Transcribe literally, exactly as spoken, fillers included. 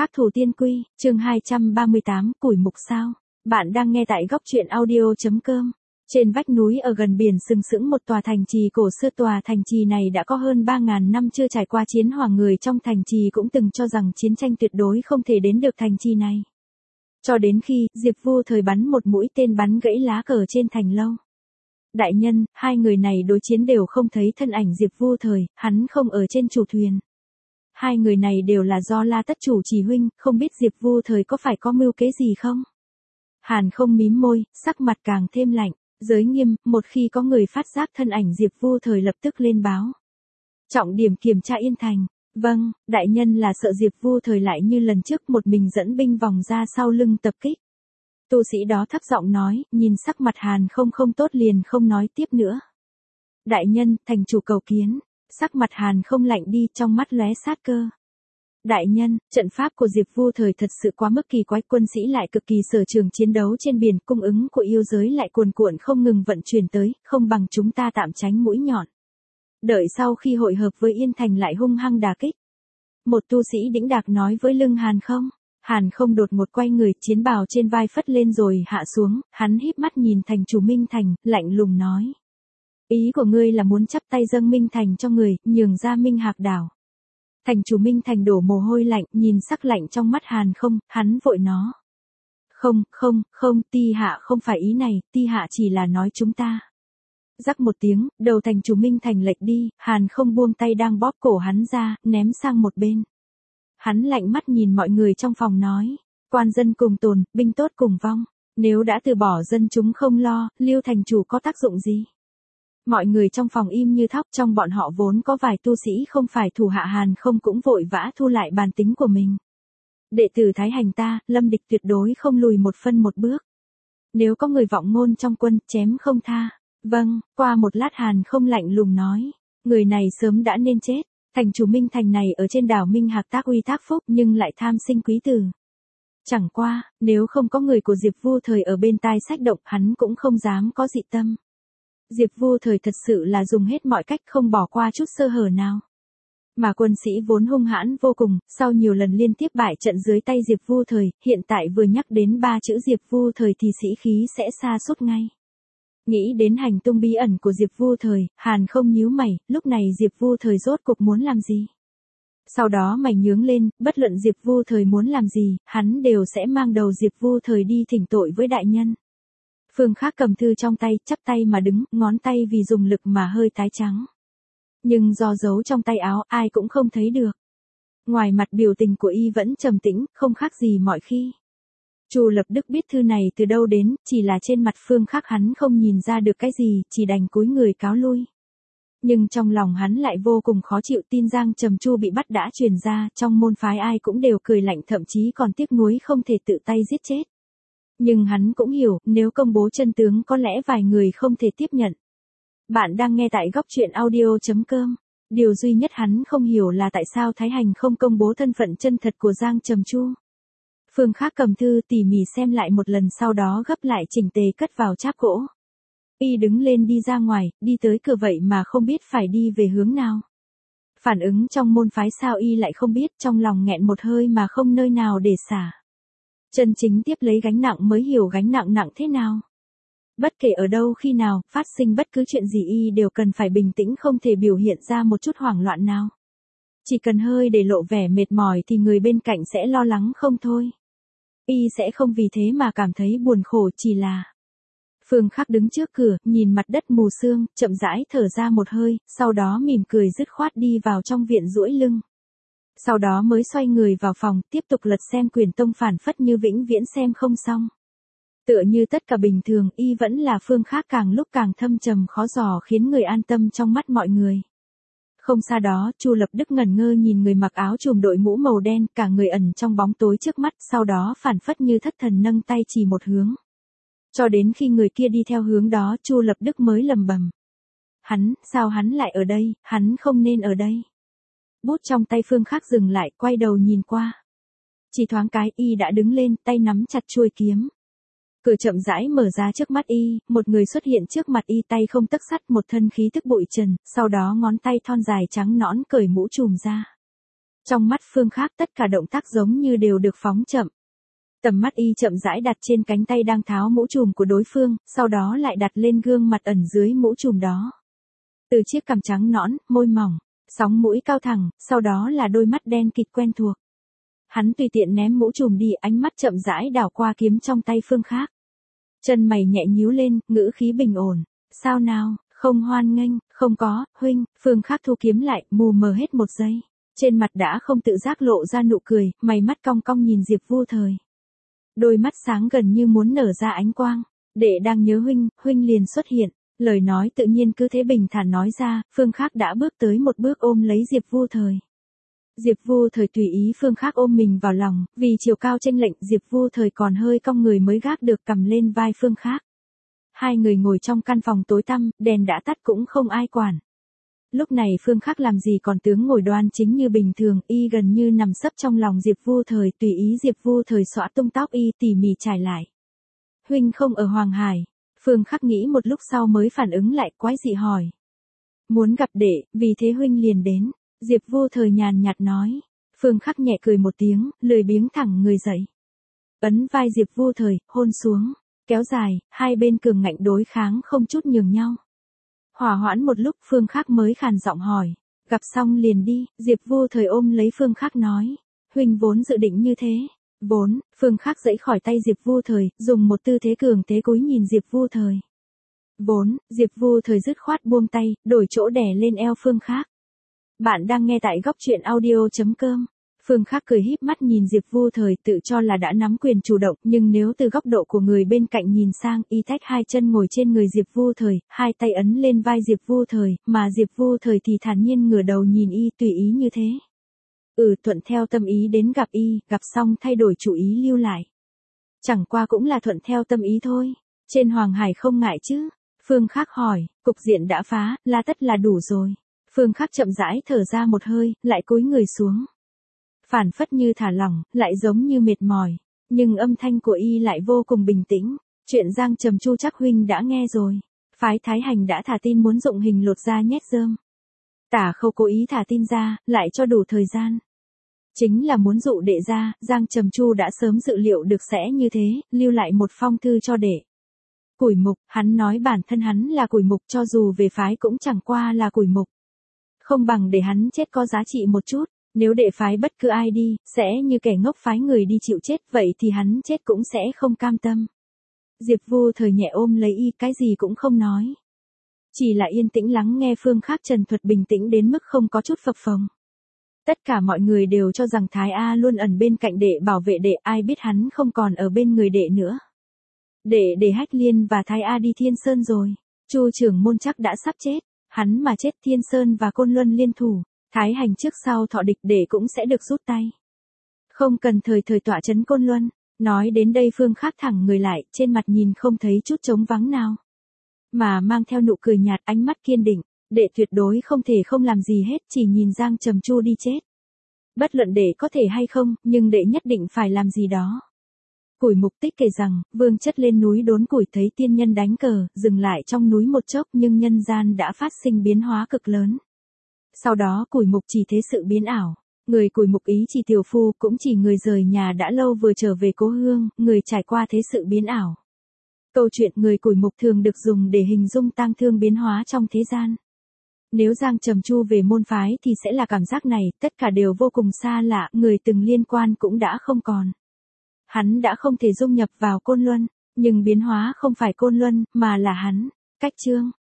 Khắc Thủ Tiên Quy, chương hai trăm ba mươi tám, củi mục sao. Bạn đang nghe tại góc truyện audio chấm com. Trên vách núi ở gần biển sừng sững một tòa thành trì cổ xưa. Tòa thành trì này đã có hơn ba ngàn năm chưa trải qua chiến hoàng, người trong thành trì cũng từng cho rằng chiến tranh tuyệt đối không thể đến được thành trì này. Cho đến khi, Diệp Vu Thời bắn một mũi tên bắn gãy lá cờ trên thành lâu. Đại nhân, hai người này đối chiến đều không thấy thân ảnh Diệp Vu Thời, hắn không ở trên chủ thuyền. Hai người này đều là do La Tất Chủ chỉ huynh, không biết Diệp Vu Thời có phải có mưu kế gì không? Hàn không mím môi, sắc mặt càng thêm lạnh, giới nghiêm, một khi có người phát giác thân ảnh Diệp Vu Thời lập tức lên báo. Trọng điểm kiểm tra Yên Thành. Vâng, đại nhân, là sợ Diệp Vu Thời lại như lần trước một mình dẫn binh vòng ra sau lưng tập kích. Tu sĩ đó thấp giọng nói, nhìn sắc mặt Hàn không không tốt liền không nói tiếp nữa. Đại nhân, thành chủ cầu kiến. Sắc mặt Hàn không lạnh đi, trong mắt lóe sát cơ. Đại nhân, trận pháp của Diệp Vu Thời thật sự quá mức kỳ quái, quân sĩ lại cực kỳ sở trường chiến đấu trên biển, cung ứng của yêu giới lại cuồn cuộn không ngừng vận chuyển tới, không bằng chúng ta tạm tránh mũi nhọn. Đợi sau khi hội hợp với Yên Thành lại hung hăng đả kích. Một tu sĩ đĩnh đạc nói với lưng Hàn không. Hàn không đột ngột quay người, chiến bào trên vai phất lên rồi hạ xuống, hắn híp mắt nhìn thành chủ Minh Thành, lạnh lùng nói. Ý của ngươi là muốn chắp tay dâng Minh Thành cho người, nhường ra Minh Hạc đảo. Thành chủ Minh Thành đổ mồ hôi lạnh, nhìn sắc lạnh trong mắt Hàn không, hắn vội nó. Không, không, không, ti hạ không phải ý này, ti hạ chỉ là nói chúng ta. Rắc một tiếng, đầu thành chủ Minh Thành lệch đi, Hàn không buông tay đang bóp cổ hắn ra, ném sang một bên. Hắn lạnh mắt nhìn mọi người trong phòng nói, quan dân cùng tồn, binh tốt cùng vong, nếu đã từ bỏ dân chúng không lo, Lưu thành chủ có tác dụng gì? Mọi người trong phòng im như thóc, trong bọn họ vốn có vài tu sĩ không phải thủ hạ Hàn không cũng vội vã thu lại bản tính của mình. Đệ tử Thái Hành ta, lâm địch tuyệt đối không lùi một phân một bước. Nếu có người vọng ngôn trong quân, chém không tha. Vâng, qua một lát Hàn không lạnh lùng nói, người này sớm đã nên chết. Thành chủ Minh Thành này ở trên đảo Minh Hạc tác uy tác phúc nhưng lại tham sinh quý tử. Chẳng qua, nếu không có người của Diệp Vu Thời ở bên tai sách động, hắn cũng không dám có dị tâm. Diệp Vu Thời thật sự là dùng hết mọi cách, không bỏ qua chút sơ hở nào. Mà quân sĩ vốn hung hãn vô cùng, sau nhiều lần liên tiếp bại trận dưới tay Diệp Vu Thời, hiện tại vừa nhắc đến ba chữ Diệp Vu Thời thì sĩ khí sẽ sa sút ngay. Nghĩ đến hành tung bí ẩn của Diệp Vu Thời, Hàn không nhíu mày, lúc này Diệp Vu Thời rốt cuộc muốn làm gì? Sau đó mày nhướng lên, bất luận Diệp Vu Thời muốn làm gì, hắn đều sẽ mang đầu Diệp Vu Thời đi thỉnh tội với đại nhân. Phương Khắc cầm thư trong tay, chắp tay mà đứng, ngón tay vì dùng lực mà hơi tái trắng. Nhưng do giấu trong tay áo, ai cũng không thấy được. Ngoài mặt biểu tình của y vẫn trầm tĩnh, không khác gì mọi khi. Chu Lập Đức biết thư này từ đâu đến, chỉ là trên mặt Phương Khắc hắn không nhìn ra được cái gì, chỉ đành cúi người cáo lui. Nhưng trong lòng hắn lại vô cùng khó chịu, tin Giang Trầm Chu bị bắt đã truyền ra, trong môn phái ai cũng đều cười lạnh, thậm chí còn tiếc nuối không thể tự tay giết chết. Nhưng hắn cũng hiểu, nếu công bố chân tướng có lẽ vài người không thể tiếp nhận. Bạn đang nghe tại góc truyện audio chấm com. Điều duy nhất hắn không hiểu là tại sao Thái Hành không công bố thân phận chân thật của Giang Trầm Chu. Phương Khắc cầm thư tỉ mỉ xem lại một lần, sau đó gấp lại chỉnh tề cất vào cháp gỗ. Y đứng lên đi ra ngoài, đi tới cửa vậy mà không biết phải đi về hướng nào. Phản ứng trong môn phái sao y lại không biết, trong lòng nghẹn một hơi mà không nơi nào để xả. Chân chính tiếp lấy gánh nặng mới hiểu gánh nặng nặng thế nào. Bất kể ở đâu khi nào, phát sinh bất cứ chuyện gì y đều cần phải bình tĩnh, không thể biểu hiện ra một chút hoảng loạn nào. Chỉ cần hơi để lộ vẻ mệt mỏi thì người bên cạnh sẽ lo lắng không thôi. Y sẽ không vì thế mà cảm thấy buồn khổ, chỉ là... Phương Khắc đứng trước cửa, nhìn mặt đất mù sương, chậm rãi thở ra một hơi, sau đó mỉm cười dứt khoát đi vào trong viện duỗi lưng. Sau đó mới xoay người vào phòng, tiếp tục lật xem quyển tông, phản phất như vĩnh viễn xem không xong. Tựa như tất cả bình thường, y vẫn là Phương Khắc càng lúc càng thâm trầm khó dò, khiến người an tâm trong mắt mọi người. Không xa đó, Chu Lập Đức ngẩn ngơ nhìn người mặc áo trùm đội mũ màu đen, cả người ẩn trong bóng tối trước mắt, sau đó phản phất như thất thần nâng tay chỉ một hướng. Cho đến khi người kia đi theo hướng đó, Chu Lập Đức mới lầm bầm. Hắn, sao hắn lại ở đây, hắn không nên ở đây. Bút trong tay Phương Khắc dừng lại, quay đầu nhìn qua. Chỉ thoáng cái, y đã đứng lên, tay nắm chặt chuôi kiếm. Cửa chậm rãi mở ra trước mắt y, một người xuất hiện trước mặt y, tay không tấc sắt, một thân khí tức bụi trần, sau đó ngón tay thon dài trắng nõn cởi mũ trùm ra. Trong mắt Phương Khác tất cả động tác giống như đều được phóng chậm. Tầm mắt y chậm rãi đặt trên cánh tay đang tháo mũ trùm của đối phương, sau đó lại đặt lên gương mặt ẩn dưới mũ trùm đó. Từ chiếc cằm trắng nõn, môi mỏng, sóng mũi cao thẳng, sau đó là đôi mắt đen kịt quen thuộc. Hắn tùy tiện ném mũ trùm đi, ánh mắt chậm rãi đảo qua kiếm trong tay Phương Khác. Chân mày nhẹ nhíu lên, ngữ khí bình ổn. Sao nào, không hoan nghênh, không có, huynh. Phương Khác thu kiếm lại, mù mờ hết một giây. Trên mặt đã không tự giác lộ ra nụ cười, mày mắt cong cong nhìn Diệp Vu Thời. Đôi mắt sáng gần như muốn nở ra ánh quang. Đệ đang nhớ huynh, huynh liền xuất hiện. Lời nói tự nhiên cứ thế bình thản nói ra, Phương Khác đã bước tới một bước ôm lấy Diệp Vu Thời. Diệp Vu Thời tùy ý Phương Khác ôm mình vào lòng, vì chiều cao chênh lệch Diệp Vu Thời còn hơi cong người mới gác được cầm lên vai Phương Khác. Hai người ngồi trong căn phòng tối tăm, đèn đã tắt cũng không ai quản. Lúc này Phương Khác làm gì còn tướng ngồi đoan chính như bình thường, y gần như nằm sấp trong lòng Diệp Vu Thời, tùy ý Diệp Vu Thời xõa tung tóc y tỉ mỉ trải lại. Huynh không ở Hoàng Hải. Phương Khác nghĩ một lúc sau mới phản ứng lại, quái dị hỏi. Muốn gặp đệ, vì thế huynh liền đến. Diệp Vu Thời nhàn nhạt nói. Phương Khác nhẹ cười một tiếng, lười biếng thẳng người dậy. Ấn vai Diệp Vu Thời, hôn xuống. Kéo dài, hai bên cường ngạnh đối kháng không chút nhường nhau. Hỏa hoãn một lúc Phương Khác mới khàn giọng hỏi. Gặp xong liền đi, Diệp Vu Thời ôm lấy Phương Khác nói. Huynh vốn dự định như thế. Vốn, Phương Khác giãy khỏi tay Diệp Vu Thời, dùng một tư thế cường thế cúi nhìn Diệp Vu Thời. Vốn, Diệp Vu Thời dứt khoát buông tay, đổi chỗ đè lên eo Phương Khác. Bạn đang nghe tại góc truyện audio chấm com. Phương Khác cười híp mắt nhìn Diệp Vu Thời, tự cho là đã nắm quyền chủ động, nhưng nếu từ góc độ của người bên cạnh nhìn sang, y tách hai chân ngồi trên người Diệp Vu Thời, hai tay ấn lên vai Diệp Vu Thời, mà Diệp Vu Thời thì thản nhiên ngửa đầu nhìn y tùy ý như thế. Ừ, thuận theo tâm ý đến gặp y, gặp xong thay đổi chủ ý lưu lại. Chẳng qua cũng là thuận theo tâm ý thôi. Trên Hoàng Hải không ngại chứ? Phương Khác hỏi, cục diện đã phá, là tất là đủ rồi. Phương Khác chậm rãi thở ra một hơi, lại cúi người xuống. Phản phất như thả lỏng, lại giống như mệt mỏi. Nhưng âm thanh của y lại vô cùng bình tĩnh. Chuyện Giang Trầm Chu chắc huynh đã nghe rồi. Phái Thái Hành đã thả tin muốn dụng hình lột da nhét rơm. Tả Khâu cố ý thả tin ra, lại cho đủ thời gian. Chính là muốn dụ đệ ra, Giang Trầm Chu đã sớm dự liệu được sẽ như thế, lưu lại một phong thư cho đệ. Củi mục, hắn nói bản thân hắn là củi mục, cho dù về phái cũng chẳng qua là củi mục. Không bằng để hắn chết có giá trị một chút, nếu đệ phái bất cứ ai đi, sẽ như kẻ ngốc phái người đi chịu chết, vậy thì hắn chết cũng sẽ không cam tâm. Diệp Vu Thời nhẹ ôm lấy y, cái gì cũng không nói. Chỉ là yên tĩnh lắng nghe Phương Khác trần thuật bình tĩnh đến mức không có chút phập phồng. Tất cả mọi người đều cho rằng Thái A luôn ẩn bên cạnh đệ bảo vệ đệ, ai biết hắn không còn ở bên người đệ nữa. Đệ để Hách Liên và Thái A đi Thiên Sơn rồi. Chu trưởng môn chắc đã sắp chết. Hắn mà chết Thiên Sơn và Côn Luân liên thủ. Thái Hành trước sau thọ địch đệ cũng sẽ được rút tay. Không cần thời thời tọa trấn Côn Luân. Nói đến đây Phương Khác thẳng người lại, trên mặt nhìn không thấy chút trống vắng nào. Mà mang theo nụ cười nhạt, ánh mắt kiên định. Đệ tuyệt đối không thể không làm gì hết, chỉ nhìn Giang Trầm Chu đi chết. Bất luận đệ có thể hay không, nhưng đệ nhất định phải làm gì đó. Củi mục tích kể rằng, vương chất lên núi đốn củi thấy tiên nhân đánh cờ, dừng lại trong núi một chốc nhưng nhân gian đã phát sinh biến hóa cực lớn. Sau đó củi mục chỉ thế sự biến ảo. Người củi mục ý chỉ tiểu phu cũng chỉ người rời nhà đã lâu vừa trở về cố hương, người trải qua thế sự biến ảo. Câu chuyện người củi mục thường được dùng để hình dung tang thương biến hóa trong thế gian. Nếu Giang Trầm Chu về môn phái thì sẽ là cảm giác này, tất cả đều vô cùng xa lạ, người từng liên quan cũng đã không còn. Hắn đã không thể dung nhập vào Côn Luân, nhưng biến hóa không phải Côn Luân, mà là hắn. Cách chương